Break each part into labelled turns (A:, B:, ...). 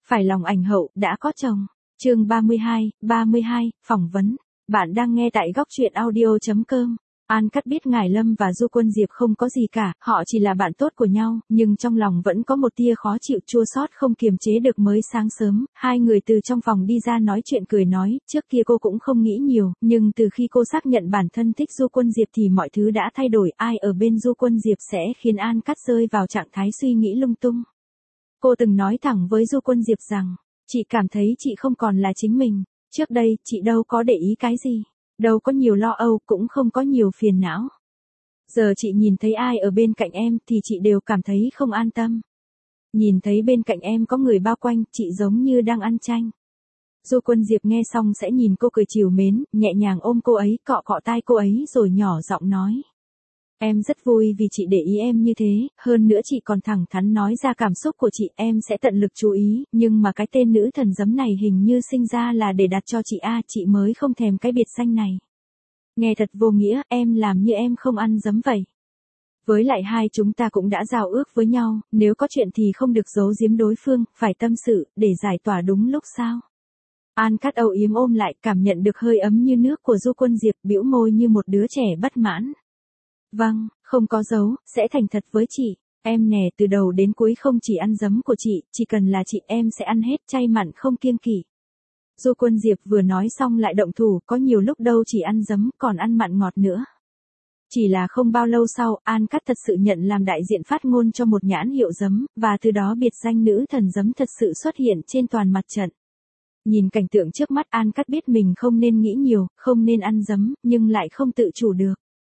A: Phải lòng ảnh hậu, đã có chồng. Chương 32, phỏng vấn. Bạn đang nghe tại góc truyện audio.com. An Cắt biết Ngải Lâm và Du Quân Diệp không có gì cả, họ chỉ là bạn tốt của nhau, nhưng trong lòng vẫn có một tia khó chịu chua xót không kiềm chế được. Mới sáng sớm, hai người từ trong phòng đi ra nói chuyện cười nói, trước kia cô cũng không nghĩ nhiều, nhưng từ khi cô xác nhận bản thân thích Du Quân Diệp thì mọi thứ đã thay đổi. Ai ở bên Du Quân Diệp sẽ khiến An Cắt rơi vào trạng thái suy nghĩ lung tung. Cô từng nói thẳng với Du Quân Diệp rằng, chị cảm thấy chị không còn là chính mình, trước đây chị đâu có để ý cái gì, đâu có nhiều lo âu, cũng không có nhiều phiền não. Giờ chị nhìn thấy ai ở bên cạnh em thì chị đều cảm thấy không an tâm. Nhìn thấy bên cạnh em có người bao quanh, chị giống như đang ăn chanh. Du Quân Diệp nghe xong sẽ nhìn cô cười trìu mến, nhẹ nhàng ôm cô ấy, cọ cọ tai cô ấy rồi nhỏ giọng nói. Em rất vui vì chị để ý em như thế, hơn nữa chị còn thẳng thắn nói ra cảm xúc của chị, em sẽ tận lực chú ý, nhưng mà cái tên nữ thần giấm này hình như sinh ra là để đặt cho chị a, chị mới không thèm cái biệt danh này. Nghe thật vô nghĩa, em làm như em không ăn giấm vậy. Với lại hai chúng ta cũng đã giao ước với nhau, nếu có chuyện thì không được giấu giếm đối phương, phải tâm sự, để giải tỏa đúng lúc sao. An Cắt âu yếm ôm lại, cảm nhận được hơi ấm như nước của Du Quân Diệp, bĩu môi như một đứa trẻ bất mãn. Vâng, không có giấu, sẽ thành thật với chị. Em nè, từ đầu đến cuối không chỉ ăn giấm của chị, chỉ cần là chị em sẽ ăn hết, chay mặn không kiêng kỵ. Du Quân Diệp vừa nói xong lại động thủ, có nhiều lúc đâu chỉ ăn giấm, còn ăn mặn ngọt nữa. Chỉ là không bao lâu sau, An Cắt thật sự nhận làm đại diện phát ngôn cho một nhãn hiệu giấm, và từ đó biệt danh nữ thần giấm thật sự xuất hiện trên toàn mặt trận. Nhìn cảnh tượng trước mắt, An Cắt biết mình không nên nghĩ nhiều, không nên ăn giấm, nhưng lại không tự chủ được.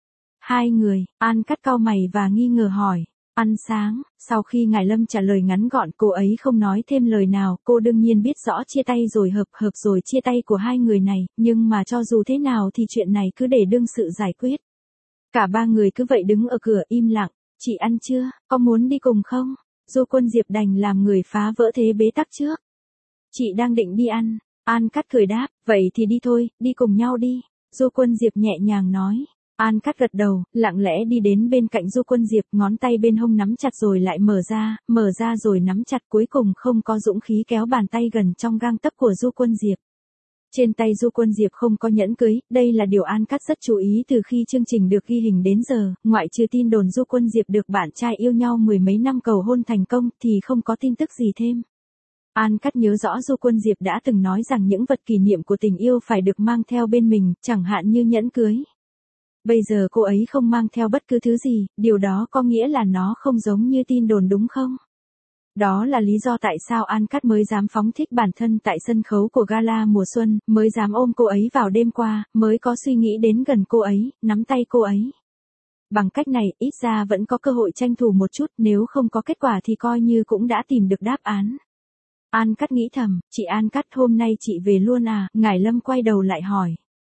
A: Hai người, An Cắt cau mày và nghi ngờ hỏi. Ăn sáng, sau khi Ngải Lâm trả lời ngắn gọn, cô ấy không nói thêm lời nào, cô đương nhiên biết rõ chia tay rồi hợp rồi chia tay của hai người này, nhưng mà cho dù thế nào thì chuyện này cứ để đương sự giải quyết. Cả ba người cứ vậy đứng ở cửa im lặng. Chị ăn chưa, có muốn đi cùng không? Du Quân Diệp đành làm người phá vỡ thế bế tắc trước. Chị đang định đi ăn. An Cắt cười đáp, vậy thì đi thôi, đi cùng nhau đi. Du Quân Diệp nhẹ nhàng nói. An Cắt gật đầu, lặng lẽ đi đến bên cạnh Du Quân Diệp, ngón tay bên hông nắm chặt rồi lại mở ra rồi nắm chặt, cuối cùng không có dũng khí kéo bàn tay gần trong gang tấc của Du Quân Diệp. Trên tay Du Quân Diệp không có nhẫn cưới, đây là điều An Cắt rất chú ý từ khi chương trình được ghi hình đến giờ, ngoại trừ tin đồn Du Quân Diệp được bạn trai yêu nhau mười mấy năm cầu hôn thành công thì không có tin tức gì thêm. An Cắt nhớ rõ Du Quân Diệp đã từng nói rằng những vật kỷ niệm của tình yêu phải được mang theo bên mình, chẳng hạn như nhẫn cưới. Bây giờ cô ấy không mang theo bất cứ thứ gì, điều đó có nghĩa là nó không giống như tin đồn đúng không? Đó là lý do tại sao An Cắt mới dám phóng thích bản thân tại sân khấu của gala mùa xuân, mới dám ôm cô ấy vào đêm qua, mới có suy nghĩ đến gần cô ấy, nắm tay cô ấy. Bằng cách này, ít ra vẫn có cơ hội tranh thủ một chút, nếu không có kết quả thì coi như cũng đã tìm được đáp án. An Cắt nghĩ thầm, chị An Cắt hôm nay chị về luôn à? Ngải Lâm quay đầu lại hỏi.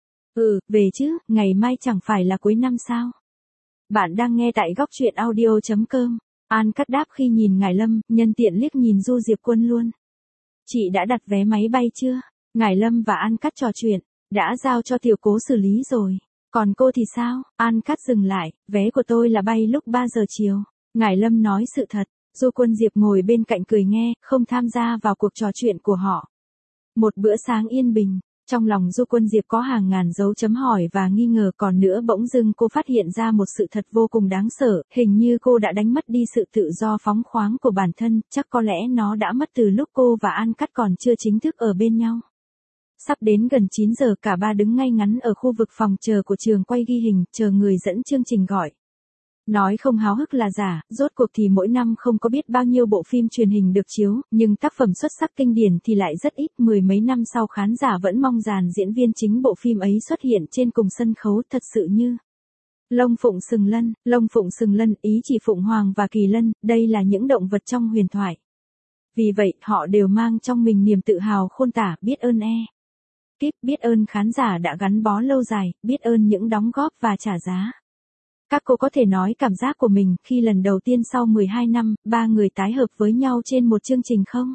A: Về chứ, ngày mai chẳng phải là cuối năm sao? Bạn đang nghe tại góc truyện audio.com. An Cắt đáp khi nhìn Ngải Lâm, nhân tiện liếc nhìn Du Diệp Quân luôn. Chị đã đặt vé máy bay chưa? Ngải Lâm và An Cắt trò chuyện, đã giao cho Tiểu Cố xử lý rồi. Còn cô thì sao? An Cắt dừng lại, vé của tôi là bay lúc 3 giờ chiều. Ngải Lâm nói sự thật, Du Quân Diệp ngồi bên cạnh cười nghe, không tham gia vào cuộc trò chuyện của họ. Một bữa sáng yên bình. Trong lòng Du Quân Diệp có hàng ngàn dấu chấm hỏi và nghi ngờ, còn nữa bỗng dưng cô phát hiện ra một sự thật vô cùng đáng sợ, hình như cô đã đánh mất đi sự tự do phóng khoáng của bản thân, chắc có lẽ nó đã mất từ lúc cô và An Cắt còn chưa chính thức ở bên nhau. Sắp đến gần 9 giờ, cả ba đứng ngay ngắn ở khu vực phòng chờ của trường quay ghi hình, chờ người dẫn chương trình gọi. Nói không háo hức là giả, rốt cuộc thì mỗi năm không có biết bao nhiêu bộ phim truyền hình được chiếu, nhưng tác phẩm xuất sắc kinh điển thì lại rất ít, mười mấy năm sau khán giả vẫn mong dàn diễn viên chính bộ phim ấy xuất hiện trên cùng sân khấu, thật sự như Long Phụng Sừng Lân, ý chỉ Phụng Hoàng và Kỳ Lân, đây là những động vật trong huyền thoại. Vì vậy, họ đều mang trong mình niềm tự hào khôn tả, biết ơn biết ơn khán giả đã gắn bó lâu dài, biết ơn những đóng góp và trả giá. Các cô có thể nói cảm giác của mình khi lần đầu tiên sau 12 năm, ba người tái hợp với nhau trên một chương trình không?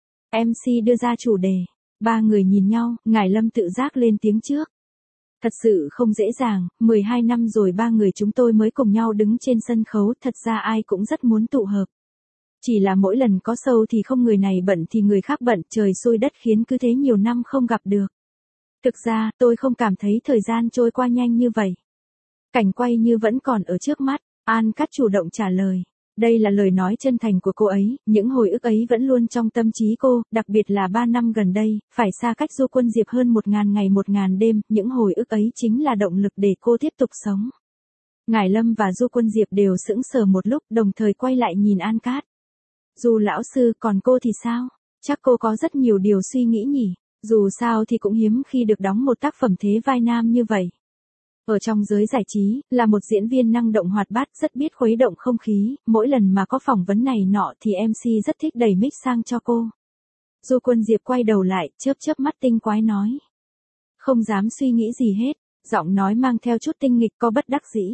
A: MC đưa ra chủ đề. Ba người nhìn nhau, Ngải Lâm tự giác lên tiếng trước. Thật sự không dễ dàng, 12 năm rồi ba người chúng tôi mới cùng nhau đứng trên sân khấu, thật ra ai cũng rất muốn tụ hợp. Chỉ là mỗi lần có show thì không người này bận thì người khác bận, trời xui đất khiến cứ thế nhiều năm không gặp được. Thực ra, tôi không cảm thấy thời gian trôi qua nhanh như vậy. Cảnh quay như vẫn còn ở trước mắt, An Cát chủ động trả lời. Đây là lời nói chân thành của cô ấy, những hồi ức ấy vẫn luôn trong tâm trí cô, đặc biệt là 3 năm gần đây, phải xa cách Du Quân Diệp hơn 1000 ngày 1000 đêm, những hồi ức ấy chính là động lực để cô tiếp tục sống. Ngải Lâm và Du Quân Diệp đều sững sờ một lúc, đồng thời quay lại nhìn An Cát. Du lão sư, còn cô thì sao? Chắc cô có rất nhiều điều suy nghĩ nhỉ? Dù sao thì cũng hiếm khi được đóng một tác phẩm thế vai nam như vậy. Ở trong giới giải trí, là một diễn viên năng động hoạt bát, rất biết khuấy động không khí, mỗi lần mà có phỏng vấn này nọ thì MC rất thích đẩy mic sang cho cô. Du Quân Diệp quay đầu lại, chớp chớp mắt tinh quái nói. Không dám suy nghĩ gì hết, giọng nói mang theo chút tinh nghịch có bất đắc dĩ.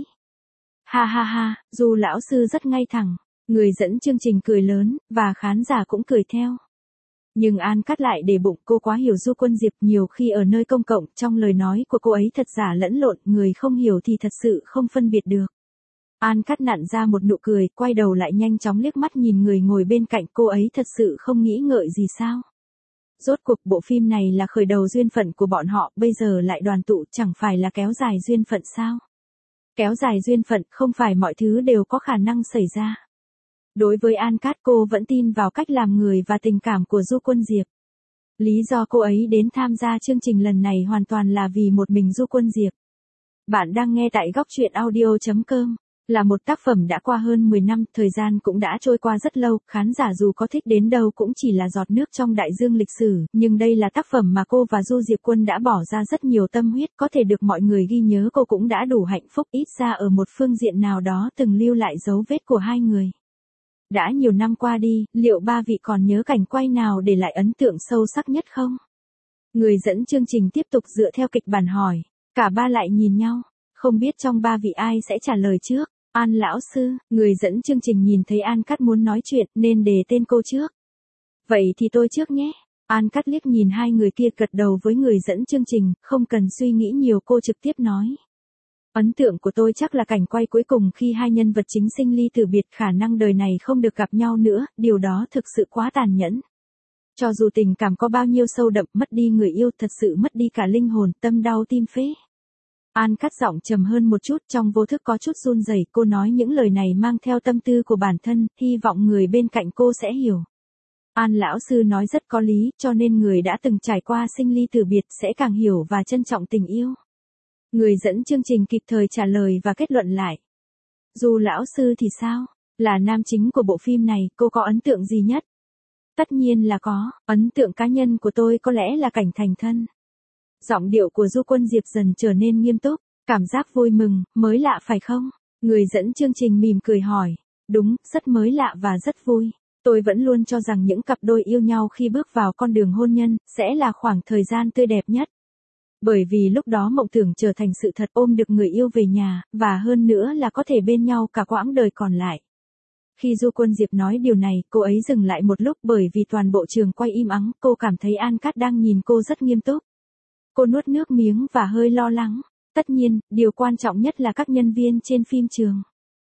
A: Ha ha ha, Du lão sư rất ngay thẳng, người dẫn chương trình cười lớn, và khán giả cũng cười theo. Nhưng An Cát lại để bụng, cô quá hiểu Du Quân Diệp, nhiều khi ở nơi công cộng, trong lời nói của cô ấy thật giả lẫn lộn, người không hiểu thì thật sự không phân biệt được. An Cát nặn ra một nụ cười, quay đầu lại nhanh chóng liếc mắt nhìn người ngồi bên cạnh, cô ấy thật sự không nghĩ ngợi gì sao? Rốt cuộc bộ phim này là khởi đầu duyên phận của bọn họ, bây giờ lại đoàn tụ, chẳng phải là kéo dài duyên phận sao? Kéo dài duyên phận, không phải mọi thứ đều có khả năng xảy ra. Đối với An Cát, cô vẫn tin vào cách làm người và tình cảm của Du Quân Diệp. Lý do cô ấy đến tham gia chương trình lần này hoàn toàn là vì một mình Du Quân Diệp. Bạn đang nghe tại góc truyện audio.com. Là một tác phẩm đã qua hơn 10 năm, thời gian cũng đã trôi qua rất lâu, khán giả dù có thích đến đâu cũng chỉ là giọt nước trong đại dương lịch sử, nhưng đây là tác phẩm mà cô và Du Diệp Quân đã bỏ ra rất nhiều tâm huyết, có thể được mọi người ghi nhớ cô cũng đã đủ hạnh phúc, ít ra ở một phương diện nào đó từng lưu lại dấu vết của hai người. Đã nhiều năm qua đi, liệu ba vị còn nhớ cảnh quay nào để lại ấn tượng sâu sắc nhất không? Người dẫn chương trình tiếp tục dựa theo kịch bản hỏi, cả ba lại nhìn nhau, không biết trong ba vị ai sẽ trả lời trước. An lão sư, người dẫn chương trình nhìn thấy An Cát muốn nói chuyện nên đề tên cô trước. Vậy thì tôi trước nhé. An Cát liếc nhìn hai người kia, gật đầu với người dẫn chương trình, không cần suy nghĩ nhiều, cô trực tiếp nói. Ấn tượng của tôi chắc là cảnh quay cuối cùng khi hai nhân vật chính sinh ly từ biệt, khả năng đời này không được gặp nhau nữa, điều đó thực sự quá tàn nhẫn. Cho dù tình cảm có bao nhiêu sâu đậm, mất đi người yêu thật sự mất đi cả linh hồn, tâm đau tim phế. An Cát giọng trầm hơn một chút, trong vô thức có chút run rẩy, cô nói những lời này mang theo tâm tư của bản thân, hy vọng người bên cạnh cô sẽ hiểu. An lão sư nói rất có lý, cho nên người đã từng trải qua sinh ly từ biệt sẽ càng hiểu và trân trọng tình yêu. Người dẫn chương trình kịp thời trả lời và kết luận lại. Du lão sư thì sao? Là nam chính của bộ phim này, cô có ấn tượng gì nhất? Tất nhiên là có, ấn tượng cá nhân của tôi có lẽ là cảnh thành thân. Giọng điệu của Du Quân Diệp dần trở nên nghiêm túc, cảm giác vui mừng, mới lạ phải không? Người dẫn chương trình mỉm cười hỏi. Đúng, rất mới lạ và rất vui. Tôi vẫn luôn cho rằng những cặp đôi yêu nhau khi bước vào con đường hôn nhân, sẽ là khoảng thời gian tươi đẹp nhất. Bởi vì lúc đó mộng tưởng trở thành sự thật, ôm được người yêu về nhà, và hơn nữa là có thể bên nhau cả quãng đời còn lại. Khi Du Quân Diệp nói điều này, cô ấy dừng lại một lúc bởi vì toàn bộ trường quay im ắng, cô cảm thấy An Cát đang nhìn cô rất nghiêm túc. Cô nuốt nước miếng và hơi lo lắng. Tất nhiên, điều quan trọng nhất là các nhân viên trên phim trường.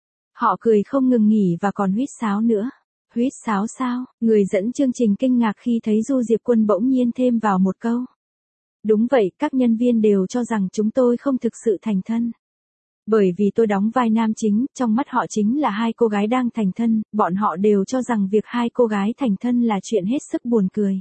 A: Họ cười không ngừng nghỉ và còn huýt sáo nữa. Huýt sáo sao? Người dẫn chương trình kinh ngạc khi thấy Du Diệp Quân bỗng nhiên thêm vào một câu. Đúng vậy, các nhân viên đều cho rằng chúng tôi không thực sự thành thân. Bởi vì tôi đóng vai nam chính, trong mắt họ chính là hai cô gái đang thành thân, bọn họ đều cho rằng việc hai cô gái thành thân là chuyện hết sức buồn cười.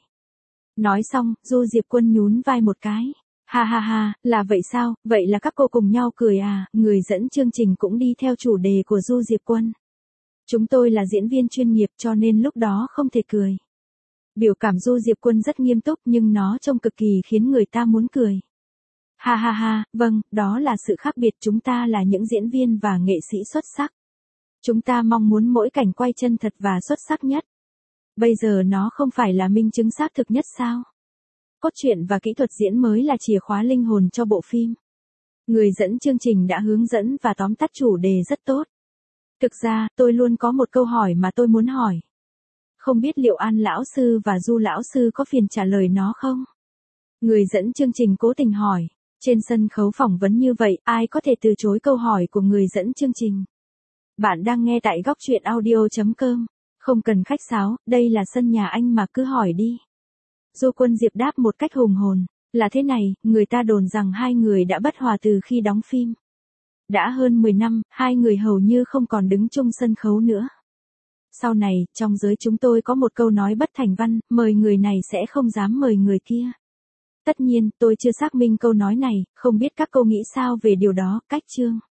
A: Nói xong, Du Diệp Quân nhún vai một cái. Ha ha ha, là vậy sao, vậy là các cô cùng nhau cười à, người dẫn chương trình cũng đi theo chủ đề của Du Diệp Quân. Chúng tôi là diễn viên chuyên nghiệp cho nên lúc đó không thể cười. Biểu cảm Du Diệp Quân rất nghiêm túc nhưng nó trông cực kỳ khiến người ta muốn cười. Ha ha ha, vâng, đó là sự khác biệt, chúng ta là những diễn viên và nghệ sĩ xuất sắc. Chúng ta mong muốn mỗi cảnh quay chân thật và xuất sắc nhất. Bây giờ nó không phải là minh chứng xác thực nhất sao? Cốt truyện và kỹ thuật diễn mới là chìa khóa linh hồn cho bộ phim. Người dẫn chương trình đã hướng dẫn và tóm tắt chủ đề rất tốt. Thực ra, tôi luôn có một câu hỏi mà tôi muốn hỏi. Không biết liệu An lão sư và Du lão sư có phiền trả lời nó không? Người dẫn chương trình cố tình hỏi. Trên sân khấu phỏng vấn như vậy, ai có thể từ chối câu hỏi của người dẫn chương trình? Bạn đang nghe tại góc truyện audio.com. Không cần khách sáo, đây là sân nhà anh mà cứ hỏi đi. Du Quân Diệp đáp một cách hùng hồn, là thế này, người ta đồn rằng hai người đã bất hòa từ khi đóng phim. Đã hơn 10 năm, hai người hầu như không còn đứng chung sân khấu nữa. Sau này, trong giới chúng tôi có một câu nói bất thành văn, mời người này sẽ không dám mời người kia. Tất nhiên, tôi chưa xác minh câu nói này, không biết các cô nghĩ sao về điều đó, Cách Trương.